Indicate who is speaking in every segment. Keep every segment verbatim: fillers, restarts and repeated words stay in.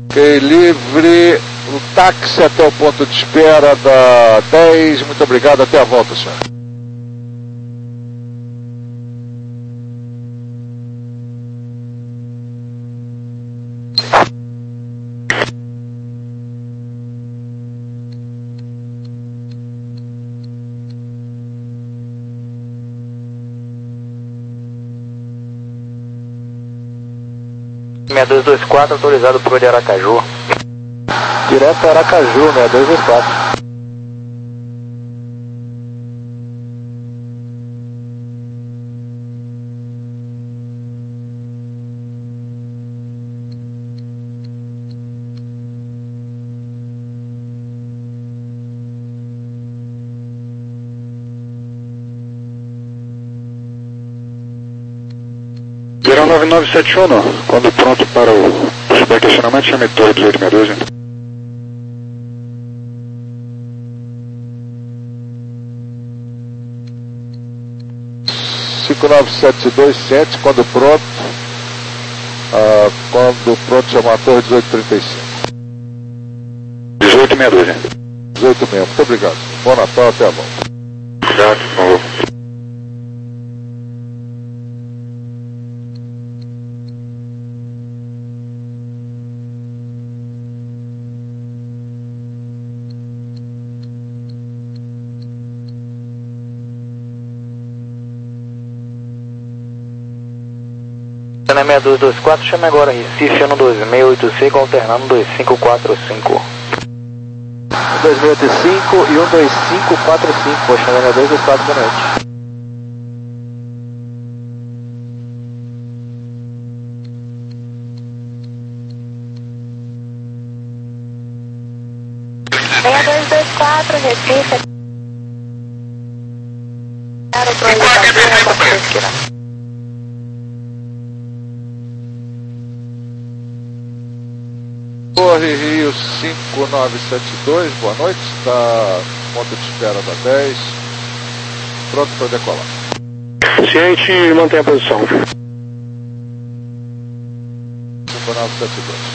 Speaker 1: Ok, livre. O táxi até o ponto de espera da dez. Muito obrigado, até a volta, senhor.
Speaker 2: seis dois dois quatro, autorizado por de Aracaju.
Speaker 3: Direto a Aracaju, seis dois dois quatro.
Speaker 4: zero nove nove sete um, quando pronto para o superquestionamento, chame torre dezoito sessenta e dois.
Speaker 1: cinco nove sete dois sete, quando pronto. Uh, quando pronto, chamar a torre dezoito trinta e cinco.
Speaker 4: dezoito sessenta e dois.
Speaker 1: dezoito mesmo, muito obrigado. Bom Natal, até a volta.
Speaker 4: Obrigado, por favor.
Speaker 2: seis dois dois quatro, chame agora Recife, ano dois seis oito cinco, alternando dois cinco quatro cinco.
Speaker 3: dois seis oito cinco e um dois cinco quatro cinco, vou chamar seis dois dois quatro, boa noite.
Speaker 5: seis dois dois quatro, Recife. Para o projetador,
Speaker 1: Torre Rio cinco nove sete dois, boa noite, está ponto de espera da dez, pronto para decolar.
Speaker 4: Ciente, mantém a posição.
Speaker 1: cinco nove sete dois.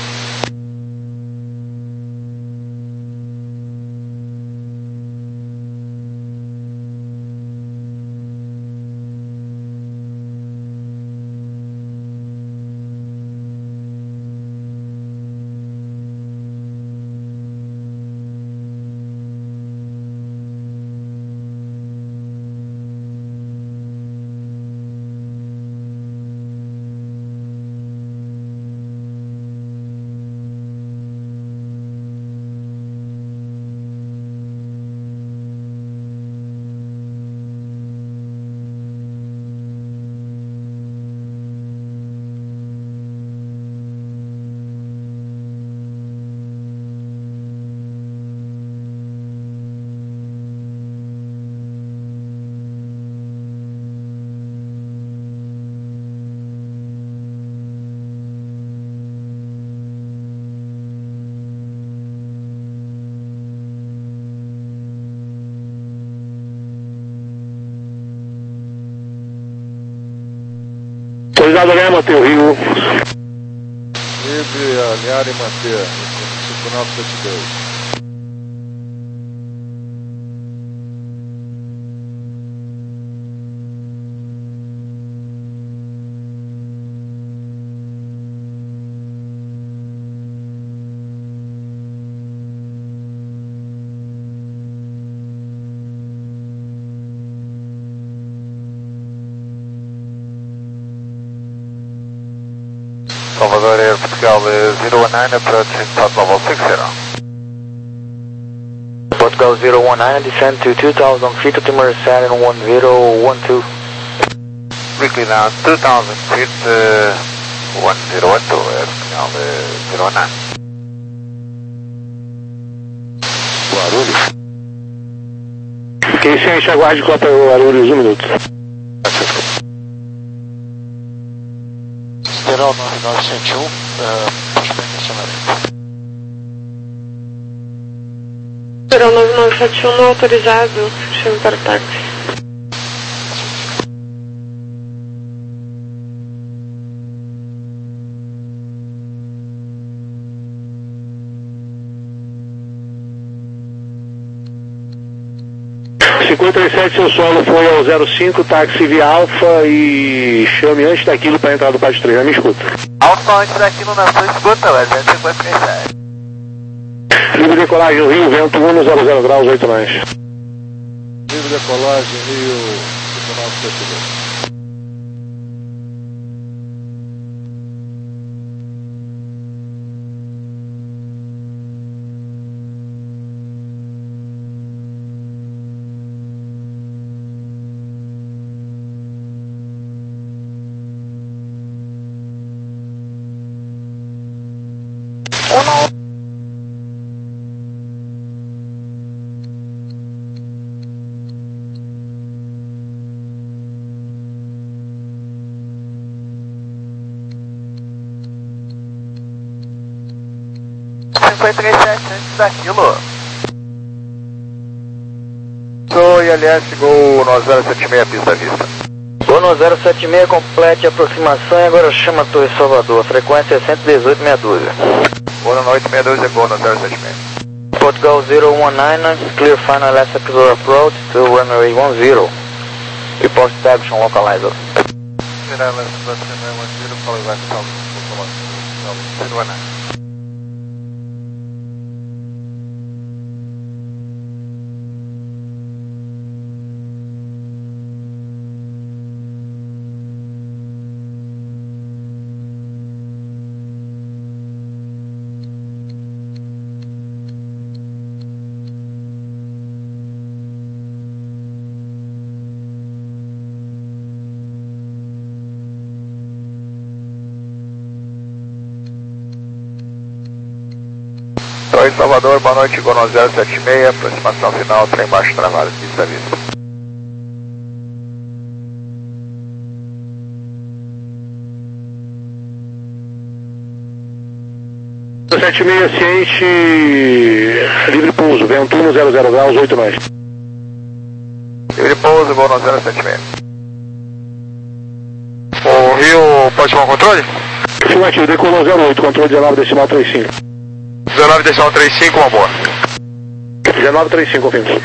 Speaker 4: Autorizado a manter o Rio.
Speaker 1: Livre, alinhar e manter. cinco nove sete dois.
Speaker 2: Salvador Air Portugal zero one nine, approaching top level six zero. Portugal zero one nine, descend to two thousand feet, altimeter Saturn one zero one two. Weekly now two thousand feet, uh, one zero one two, Air Portugal zero one nine.
Speaker 1: Guarulhos.
Speaker 4: Quem ciente, aguarde Copa Guarulhos, um minuto.
Speaker 3: Sideral nove nove sete um, uh, superquestionamento.
Speaker 5: Sideral nove nove sete um não autorizado, chame para o táxi.
Speaker 6: cinquenta e sete, seu solo foi ao zero cinco, táxi via Alfa e chame antes daquilo para entrar do Pátio três, já me escuta.
Speaker 2: Alfa antes daquilo na sua escuta, mas é cinquenta e sete.
Speaker 6: Livre decolagem no Rio, vento um no zero zero graus, oito mais.
Speaker 1: Livre decolagem Rio cinco nove sete dois.
Speaker 2: cinquenta e sete antes daquilo. Sou I L S, Gol no zero sete seis, pista à vista.
Speaker 3: Gol no zero sete seis, complete a aproximação e agora chama a Torre Salvador, frequência cento e dezoito, meia dúzia.
Speaker 2: Gol no oito seis dois é Gol no zero sete seis.
Speaker 3: Portugal zero one nine, clear final last episode approach to runway one zero. Report station localizer.
Speaker 2: Oi, Salvador, boa noite, Gol no zero sete seis, aproximação final, trem baixo travado, pista à vista.
Speaker 6: sete seis, ciente, livre pouso, vento um no zero zero graus, oito mais.
Speaker 2: Livre pouso, Gol no zero sete seis. O Rio pode tomar controle?
Speaker 6: Afirmativo, decolou zero oito, controle dezenove decimal trinta e cinco.
Speaker 2: dezenove decimal trinta e cinco, uma boa.
Speaker 6: dezenove trinta e cinco, confirmo.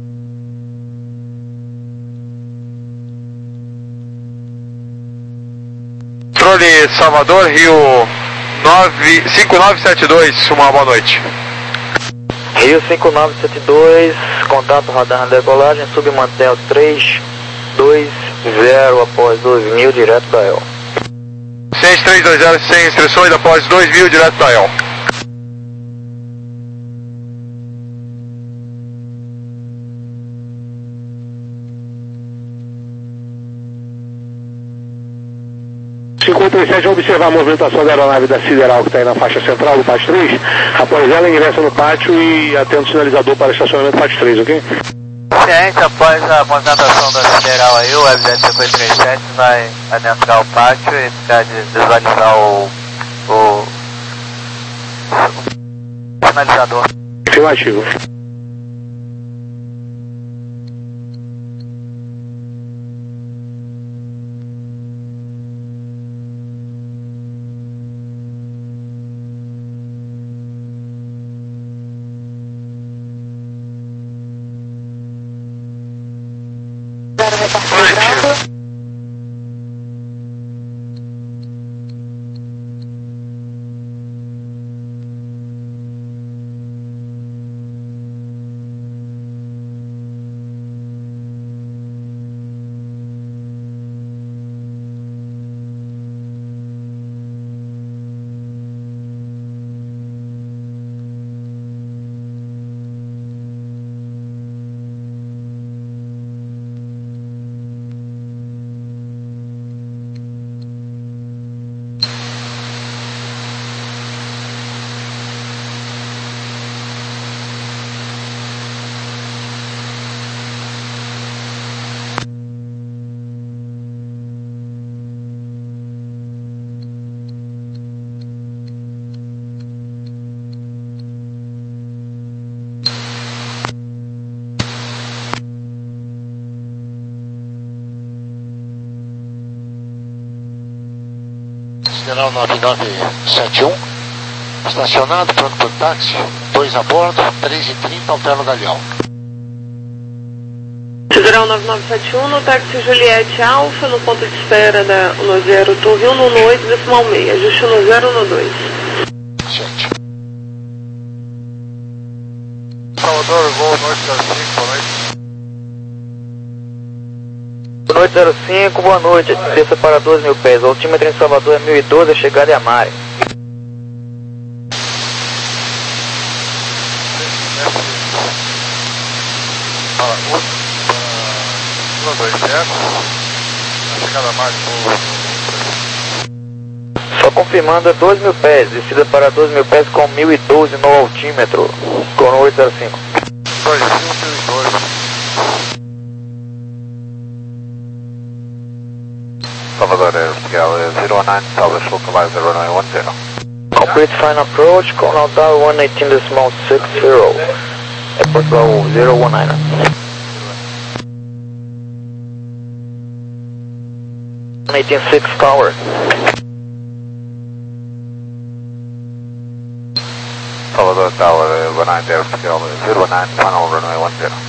Speaker 2: Controle Salvador, Rio cinco nove sete dois, uma boa noite.
Speaker 3: Rio cinco nove sete dois, contato radar na decolagem, submantel três dois zero após dois mil, direto da E L.
Speaker 2: seis três dois zero, sem instruções, após dois mil, direto da E L.
Speaker 6: cinquenta e sete, a observar a movimentação da aeronave da Sideral que está aí na faixa central do Pátio três. Após ela, ingressa no pátio e atenda o sinalizador para estacionamento do Pátio três, ok?
Speaker 2: Ciente, após a movimentação da Sideral aí, o F Z cinquenta e três sete vai adentrar o pátio e ficar de desvalizar o, o sinalizador.
Speaker 6: Afirmativo.
Speaker 7: Sideral nove nove sete um, estacionado, pronto para o táxi, dois a bordo, três e trinta, altera o galeão.
Speaker 5: Federal nove nove sete um, no táxi Juliette Alfa, no ponto de espera da no zero, torre um no oito, decimal meio, ajuste no zero no dois.
Speaker 7: Gente.
Speaker 1: Salvador, voo noite zero cinco, boa noite.
Speaker 3: Boa noite, zero cinco, boa noite. Desça para doze mil pés. O altímetro em Salvador é mil e doze, a chegada é a Mare.
Speaker 1: Fala, um dois zero, a chegada a Mare,
Speaker 3: Só confirmando, é doze mil pés. Descida para doze mil pés com mil e doze no altímetro. Crono oito zero cinco.
Speaker 1: dois cinco mil e dois.
Speaker 2: Salvador, scale zero nine, establish localize zero nine one zero.
Speaker 3: Complete final approach, Cornell Tower one eighteen decimal six zero. Airport Bravo zero one nine. one eighteen six Tower.
Speaker 2: Salvador Tower, one nine zero, scale zero nine, final runway one zero.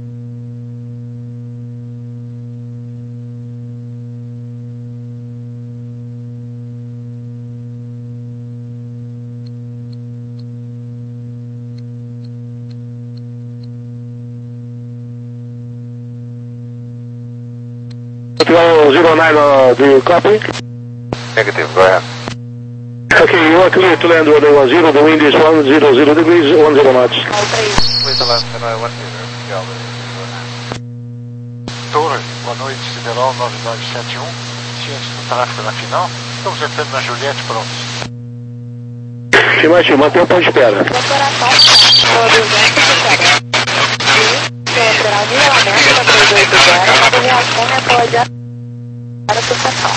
Speaker 6: zero nine, uh, do you copy?
Speaker 2: Negative, go ahead.
Speaker 6: Okay, you are clear to land runway one zero, the wind is one zero zero degrees, one zero knots.
Speaker 2: Please land runway one zero, scale zero nine.
Speaker 7: Torre, boa noite, Federal nove nove sete um, ciente do tráfego na final. Estamos entrando na Juliette, prontos.
Speaker 6: Afirmativo, mantenha o ponto de espera.
Speaker 5: Lateral de rolamento para três oito zero, nova reação é pode para a sucessão.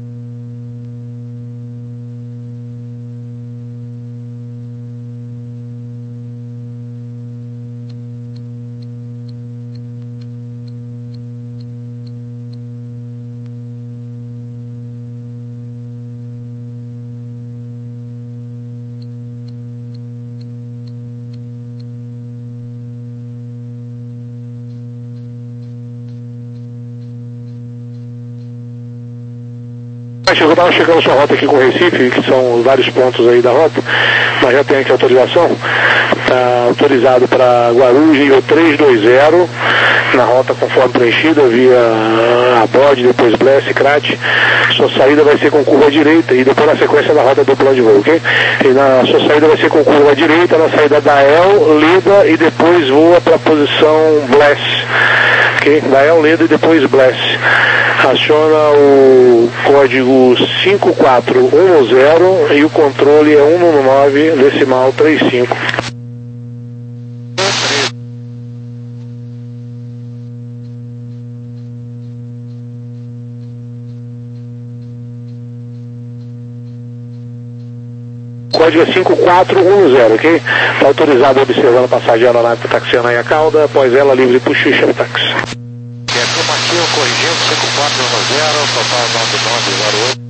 Speaker 6: Eu estava chegando sua rota aqui com o Recife, que são vários pontos aí da rota, mas já tem aqui autorização. Está autorizado para Guarulhos, nível três dois zero, na rota conforme preenchida, via Abode, depois Bless, Crat. Sua saída vai ser com curva à direita e depois na sequência da rota do plano de voo, ok? E na sua saída vai ser com curva à direita, na saída da El, Leda e depois voa para a posição Bless, ok? Da El, Leda e depois Bless. Aciona o código cinco quatro um zero e o controle é um nove decimal trinta e cinco. Código é cinco quatro um zero, ok? Está autorizado observando a passagem de aeronave taxiana aí a cauda, após ela livre para o Xuxa táxi.
Speaker 7: É afirmativo, corrigindo, cinco quatro um zero, total nove nove zero oito.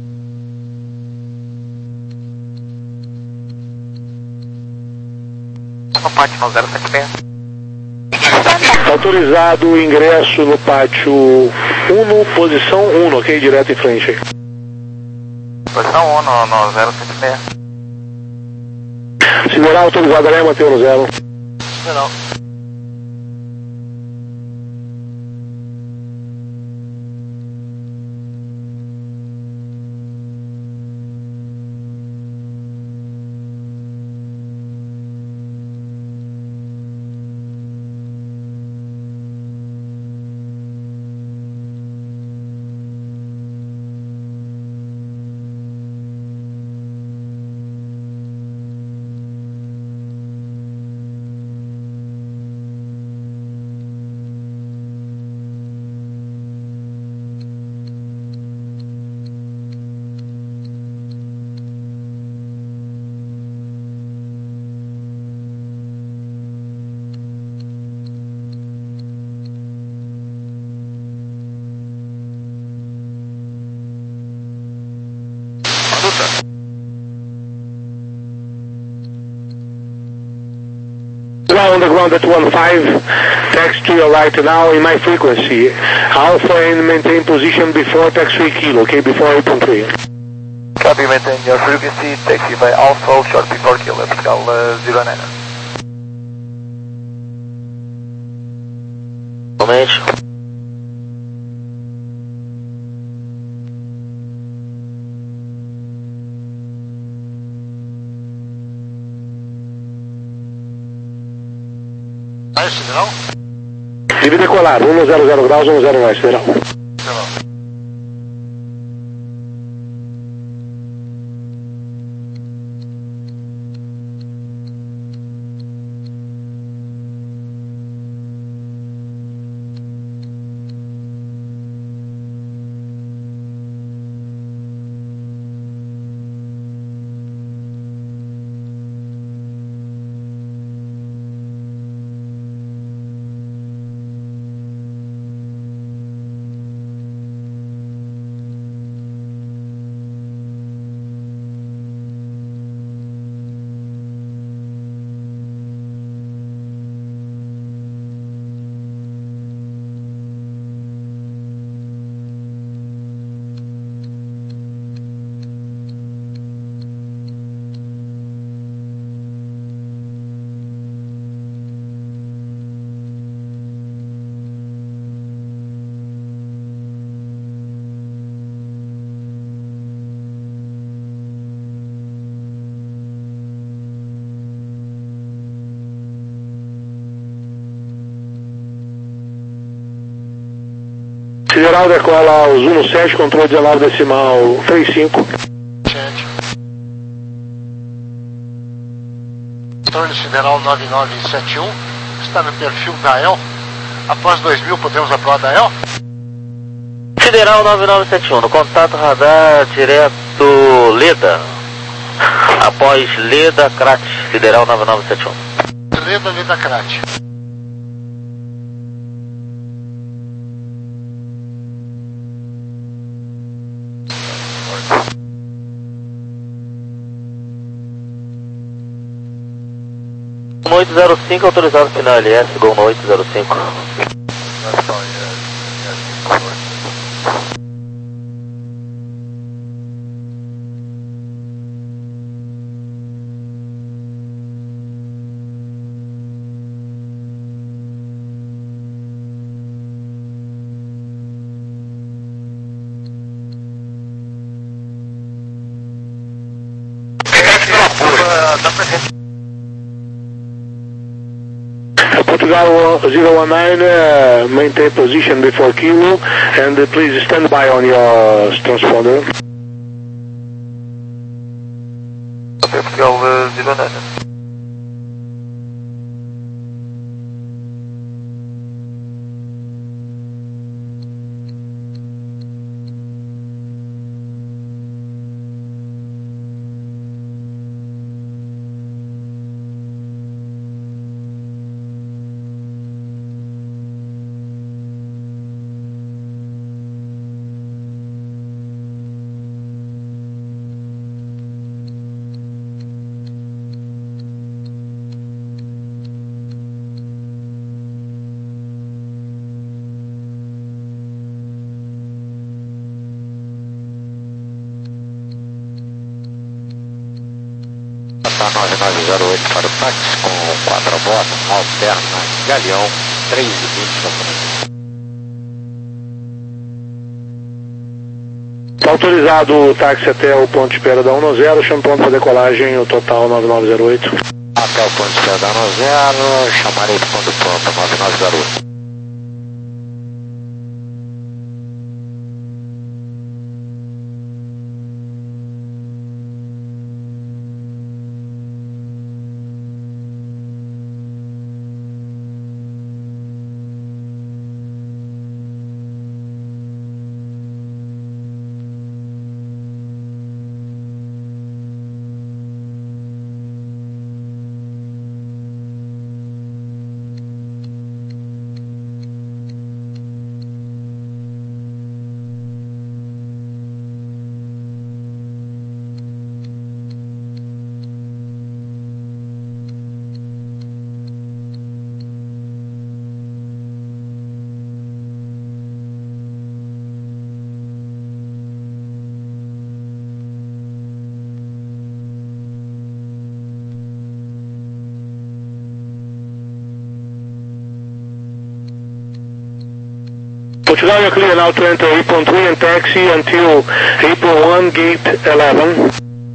Speaker 2: No pátio no zero sete seis.
Speaker 6: Autorizado o ingresso no pátio um, posição um, ok? Direto em frente aí.
Speaker 2: Posição um no, no zero sete seis.
Speaker 6: Segurar autorizado ali, manter no zero.
Speaker 7: Não.
Speaker 6: Ground, on the ground at one five, taxi to your right now in my frequency. Alpha and maintain position before taxi kilo, okay, before eight point three.
Speaker 2: Copy, maintain your frequency, taxi by Alpha, short before kilo, Pascal uh, zero nine.
Speaker 3: Somente.
Speaker 7: Aí, Sideral?
Speaker 6: Deve decolar, um zero zero graus, um zero nove, Sideral.
Speaker 7: Sideral.
Speaker 6: Sideral decola o Zulu sete, controle dezenove decimal trinta e cinco.
Speaker 7: Gente. Controle Sideral nove nove sete um, está no perfil da E L. Após dois mil, podemos aprovar da E L?
Speaker 3: Sideral nove nove sete um, no contato radar direto Leda. Após Leda, Crat, Sideral nove nove sete um.
Speaker 7: Leda, Leda, Crat.
Speaker 3: oito zero cinco, autorizado final L S, Gol no oito zero cinco.
Speaker 6: Portugal zero one nine, uh, maintain position before kilo, and uh, please stand by on your transponder.
Speaker 2: Portugal zero nine.
Speaker 8: nove nove zero oito para o táxi com quatro bordas, alterna, Galeão, três e vinte da frente.
Speaker 6: Está autorizado o táxi até o ponto de espera da um zero, chama ponto para decolagem, o total nove nove zero oito.
Speaker 8: Até o ponto de espera da um zero, chamarei de ponto pronto, nove nove zero oito.
Speaker 6: Portugal, you're clear now to enter apron three and taxi until apron one, gate eleven.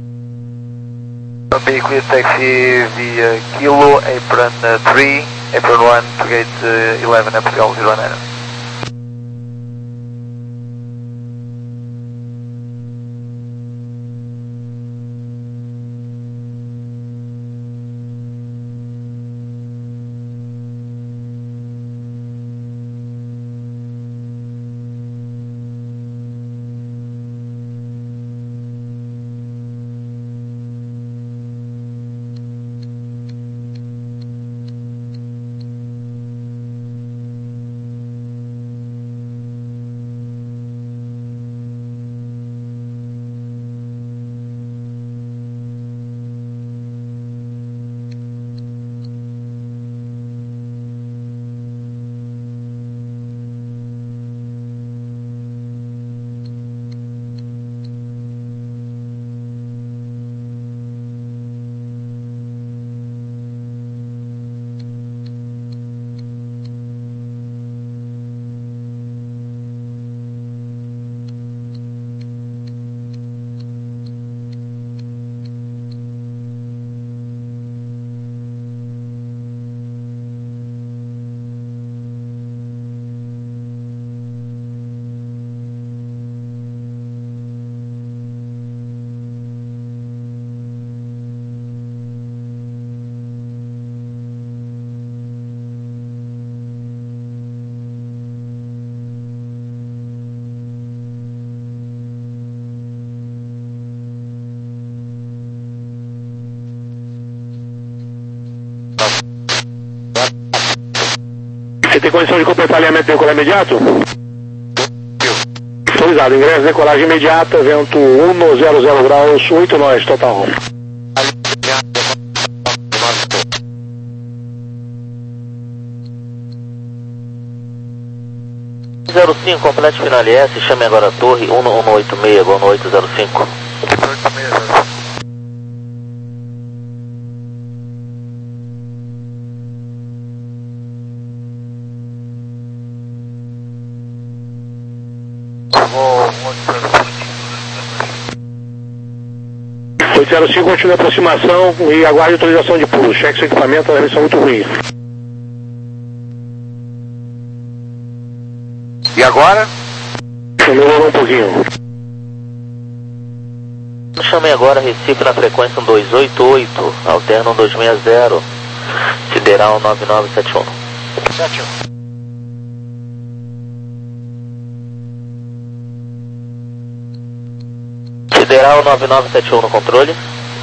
Speaker 2: Be clear taxi via Kilo, apron uh, three, apron one to gate uh, eleven, Portugal zero nine.
Speaker 6: Você tem condição de completar alinhamento de decolagem imediato? Autorizado, ingresso de decolagem imediata, vento um zero zero graus, oito nós, total.
Speaker 3: zero cinco, complete final S, chame agora a torre um um oito seis, gol no oito zero cinco.
Speaker 6: oito zero cinco, continua a aproximação e aguarde autorização de pulo. Cheque seu equipamento, a emissão muito ruim.
Speaker 2: E agora?
Speaker 6: Melhorou um pouquinho.
Speaker 3: Chame agora Recife na frequência um dois oito oito, alterno um dois seis zero, sideral nove nove sete um.
Speaker 7: sete um.
Speaker 3: Sideral nove nove sete um no controle.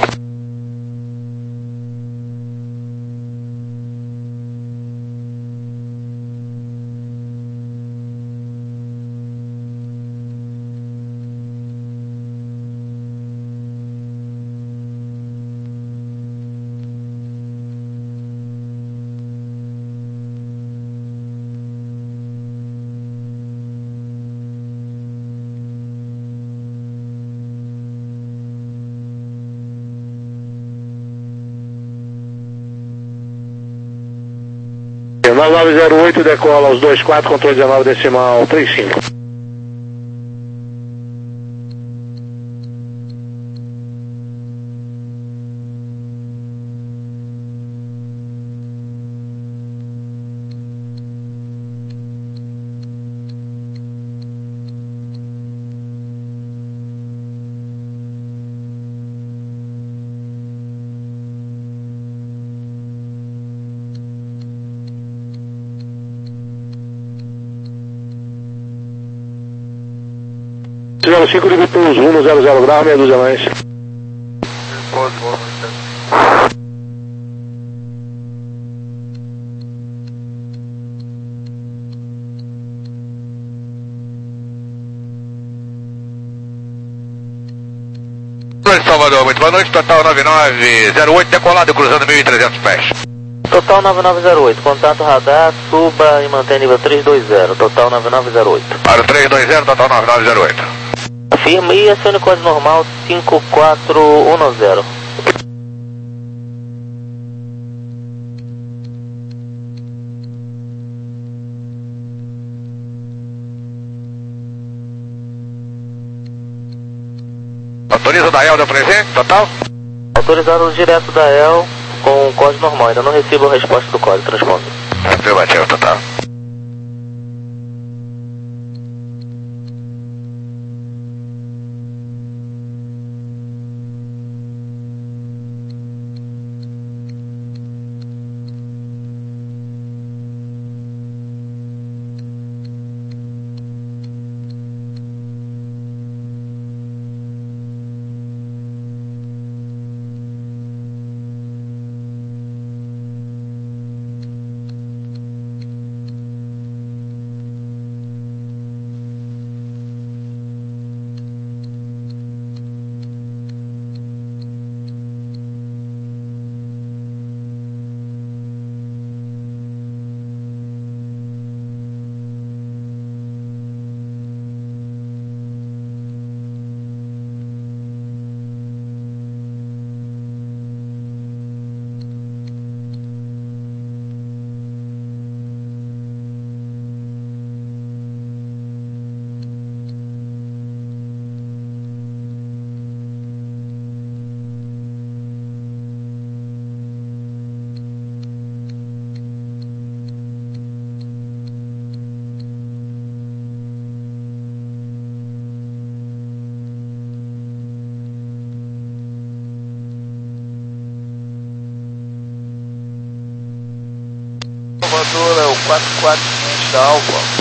Speaker 6: nove nove zero oito, decola aos dois quatro, controle dezenove decimal trinta e cinco. zero cinco, liga o pouso, um zero zero grau, meia dúzia mais.
Speaker 2: Salvador, muito boa noite, total nove nove zero oito, decolado cruzando mil e trezentos pés.
Speaker 3: Total nove nove zero oito, contato radar, suba e mantém nível três dois zero, total nove nove zero oito.
Speaker 2: Para o três dois zero, total nove nove zero oito.
Speaker 3: Firme e acione código normal cinco quatro um zero.
Speaker 2: Autoriza o Dael, deu presente, total?
Speaker 3: Autorizado direto da E L com código normal, ainda não recebo a resposta do código, transpondo.
Speaker 2: Afirmativo, total. Salvador, é o quatro quatro quinhentos da Alfa.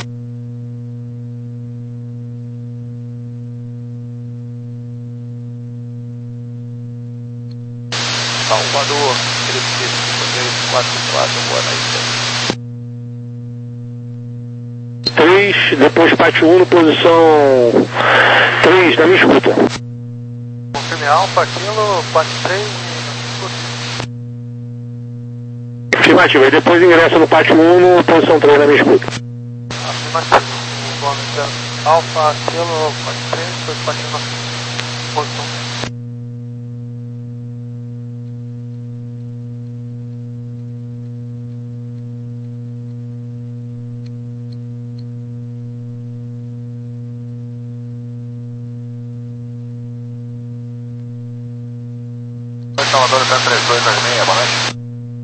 Speaker 2: Salvador, quatro quatro, boa noite.
Speaker 6: três, depois Pátio um, posição três, na minha escuta.
Speaker 7: Confirme Alfa, Kilo, quatro três.
Speaker 6: Afirmativo, aí depois ingressa no Pátio um, posição três, na minha escuta.
Speaker 7: Afirmativo, bom, então, Alfa, Kilo, quatro três, depois Pátio um, posição três.
Speaker 2: Salvador, está três dois dois seis, boa noite.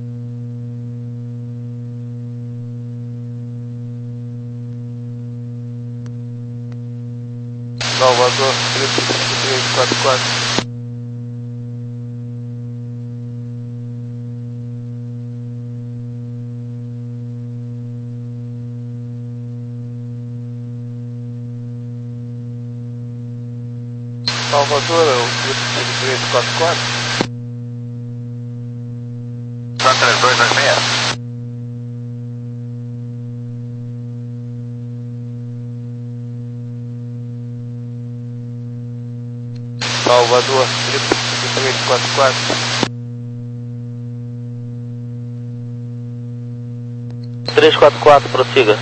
Speaker 7: Salvador, três quatro quatro. Salvador, é o três quatro quatro.
Speaker 2: Está três dois dois seis.
Speaker 7: Salvador, três quatro quatro.
Speaker 3: três quatro quatro, prossiga.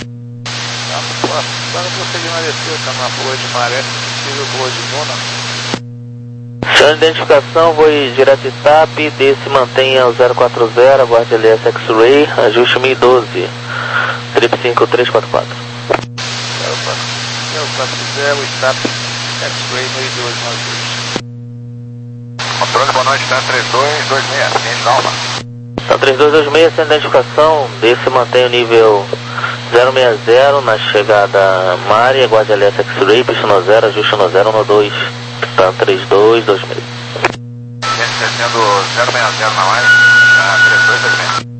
Speaker 7: Agora prosseguir na descida, está na boa de maré, possível boa de dona.
Speaker 3: Senhor de identificação, vou ir direto em TAP, desse mantenha o zero quatro zero, aguarde L S X-Ray, ajuste mil e doze, trip cinco três quatro quatro.
Speaker 7: zero quatro zero, TAP, X-Ray mil e doze, nós dois.
Speaker 2: Controle, boa noite, está três dois dois seis, cliente Alfa.
Speaker 3: Tá três dois dois seis, sem identificação, desse mantenha o nível zero seis zero na chegada Mari, aguarde L S X-Ray, pista no zero, ajuste no zero no dois. Tá três dois dois seis.
Speaker 2: Descendo zero seis zero na live, tá três dois dois seis.